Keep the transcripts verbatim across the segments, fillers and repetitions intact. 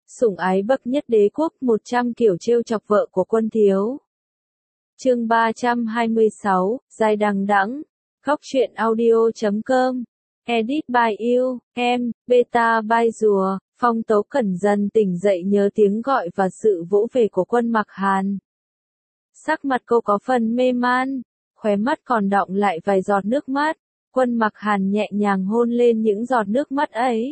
Sủng ái bậc nhất đế quốc, một trăm kiểu trêu chọc vợ của Quân Thiếu. Chương ba trăm hai mươi sáu, dài đằng đẵng. Góc truyện audio chấm com. Edit by you, em, beta by rùa. Phong Tố Cẩn dần tỉnh dậy nhớ tiếng gọi và sự vỗ về của Quân Mặc Hàn. Sắc mặt cô có phần mê man, khóe mắt còn đọng lại vài giọt nước mắt. Quân Mặc Hàn nhẹ nhàng hôn lên những giọt nước mắt ấy.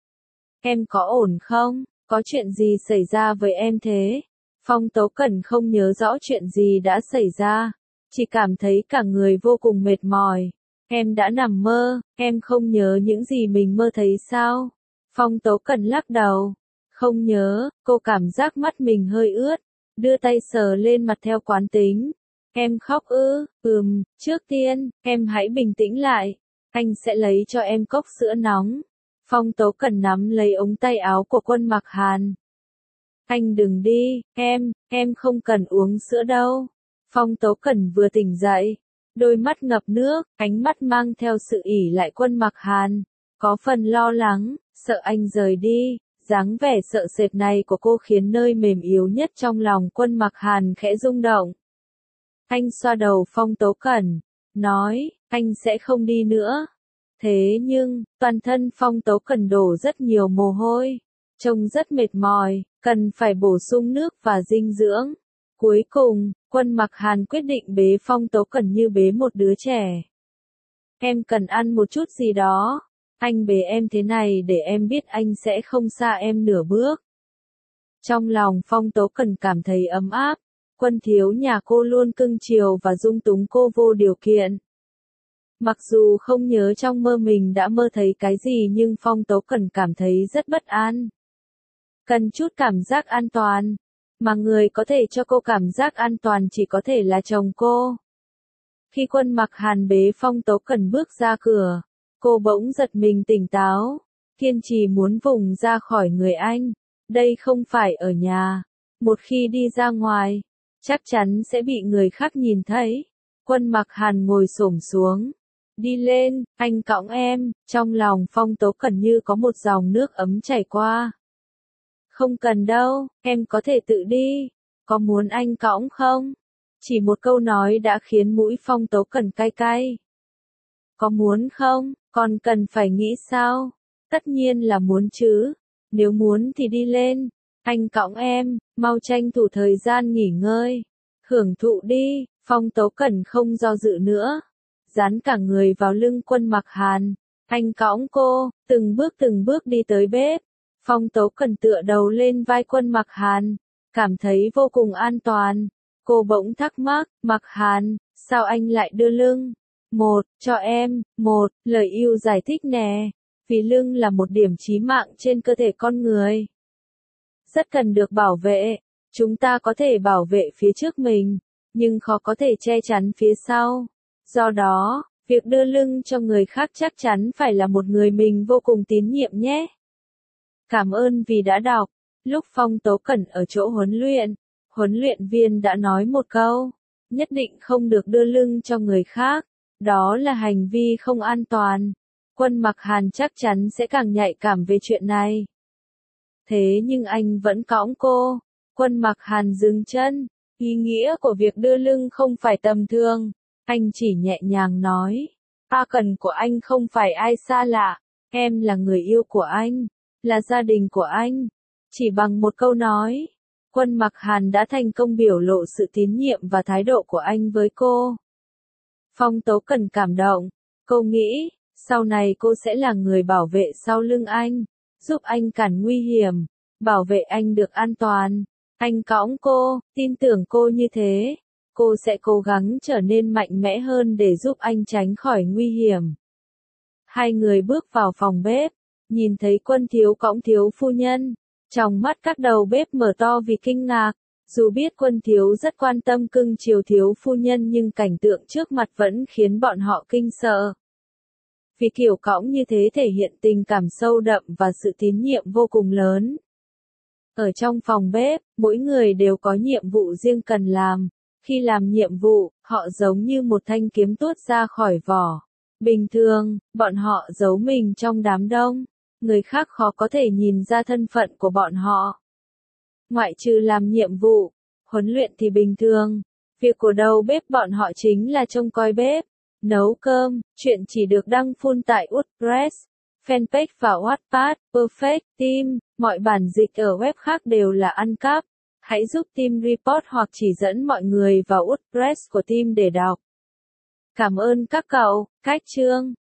Em có ổn không? Có chuyện gì xảy ra với em thế? Phong Tố Cẩn không nhớ rõ chuyện gì đã xảy ra, chỉ cảm thấy cả người vô cùng mệt mỏi. Em đã nằm mơ, em không nhớ những gì mình mơ thấy sao? Phong Tố Cẩn lắc đầu. Không nhớ, cô cảm giác mắt mình hơi ướt, đưa tay sờ lên mặt theo quán tính. Em khóc ư? Ừm, trước tiên, em hãy bình tĩnh lại. Anh sẽ lấy cho em cốc sữa nóng. Phong Tố Cẩn nắm lấy ống tay áo của Quân Mặc Hàn. Anh đừng đi, em, em không cần uống sữa đâu. Phong Tố Cẩn vừa tỉnh dậy, đôi mắt ngập nước, ánh mắt mang theo sự ỉ lại Quân Mặc Hàn. Có phần lo lắng, sợ anh rời đi. Dáng vẻ sợ sệt này của cô khiến nơi mềm yếu nhất trong lòng Quân Mặc Hàn khẽ rung động. Anh xoa đầu Phong Tố Cẩn, nói, anh sẽ không đi nữa. Thế nhưng, toàn thân Phong Tố Cẩn đổ rất nhiều mồ hôi, trông rất mệt mỏi, cần phải bổ sung nước và dinh dưỡng. Cuối cùng, Quân Mặc Hàn quyết định bế Phong Tố Cẩn như bế một đứa trẻ. Em cần ăn một chút gì đó. Anh bế em thế này để em biết anh sẽ không xa em nửa bước. Trong lòng Phong Tố Cẩn cảm thấy ấm áp. Quân Thiếu nhà cô luôn cưng chiều và dung túng cô vô điều kiện. Mặc dù không nhớ trong mơ mình đã mơ thấy cái gì nhưng Phong Tố Cẩn cảm thấy rất bất an. Cần chút cảm giác an toàn. Mà người có thể cho cô cảm giác an toàn chỉ có thể là chồng cô. Khi Quân Mặc Hàn bế Phong Tố Cẩn bước ra cửa, cô bỗng giật mình tỉnh táo, kiên trì muốn vùng ra khỏi người anh. Đây không phải ở nhà. Một khi đi ra ngoài, chắc chắn sẽ bị người khác nhìn thấy. Quân Mặc Hàn ngồi xổm xuống. Đi lên, anh cõng em. Trong lòng Phong Tố Cẩn như có một dòng nước ấm chảy qua. Không cần đâu, em có thể tự đi. Có muốn anh cõng không? Chỉ một câu nói đã khiến mũi Phong Tố Cẩn cay cay. Có muốn không? Còn cần phải nghĩ sao? Tất nhiên là muốn chứ. Nếu muốn thì đi lên. Anh cõng em, mau tranh thủ thời gian nghỉ ngơi. Hưởng thụ đi. Phong Tố Cẩn không do dự nữa. Dán cả người vào lưng Quân Mặc Hàn. Anh cõng cô, từng bước từng bước đi tới bếp. Phong Tố Cẩn tựa đầu lên vai Quân Mặc Hàn, cảm thấy vô cùng an toàn. Cô bỗng thắc mắc, Mặc Hàn, sao anh lại đưa lưng? Một, cho em, một, lời yêu giải thích nè. Vì lưng là một điểm chí mạng trên cơ thể con người. Rất cần được bảo vệ. Chúng ta có thể bảo vệ phía trước mình, nhưng khó có thể che chắn phía sau. Do đó, việc đưa lưng cho người khác chắc chắn phải là một người mình vô cùng tín nhiệm nhé. Cảm ơn vì đã đọc. Lúc Phong Tố Cẩn ở chỗ huấn luyện, huấn luyện viên đã nói một câu, nhất định không được đưa lưng cho người khác. Đó là hành vi không an toàn. Quân Mặc Hàn chắc chắn sẽ càng nhạy cảm về chuyện này. Thế nhưng anh vẫn cõng cô. Quân Mặc Hàn dừng chân. Ý nghĩa của việc đưa lưng không phải tầm thường. Anh chỉ nhẹ nhàng nói. A Cần của anh không phải ai xa lạ. Em là người yêu của anh. Là gia đình của anh. Chỉ bằng một câu nói, Quân Mặc Hàn đã thành công biểu lộ sự tín nhiệm và thái độ của anh với cô. Phong Tố Cẩn cảm động. Cô nghĩ, sau này cô sẽ là người bảo vệ sau lưng anh, giúp anh cản nguy hiểm, bảo vệ anh được an toàn. Anh cõng cô, tin tưởng cô như thế. Cô sẽ cố gắng trở nên mạnh mẽ hơn để giúp anh tránh khỏi nguy hiểm. Hai người bước vào phòng bếp, nhìn thấy Quân Thiếu cõng Thiếu phu nhân. Trong mắt các đầu bếp mở to vì kinh ngạc. Dù biết Quân Thiếu rất quan tâm cưng chiều Thiếu phu nhân nhưng cảnh tượng trước mặt vẫn khiến bọn họ kinh sợ. Vì kiểu cõng như thế thể hiện tình cảm sâu đậm và sự tín nhiệm vô cùng lớn. Ở trong phòng bếp, mỗi người đều có nhiệm vụ riêng cần làm. Khi làm nhiệm vụ, họ giống như một thanh kiếm tuốt ra khỏi vỏ. Bình thường, bọn họ giấu mình trong đám đông. Người khác khó có thể nhìn ra thân phận của bọn họ. Ngoại trừ làm nhiệm vụ, huấn luyện thì bình thường. Việc của đầu bếp bọn họ chính là trông coi bếp, nấu cơm. Chuyện chỉ được đăng full tại WordPress, fanpage và Wattpad. Perfect Team, mọi bản dịch ở web khác đều là ăn cắp. Hãy giúp team report hoặc chỉ dẫn mọi người vào WordPress của team để đọc. Cảm ơn các cậu. Cách chương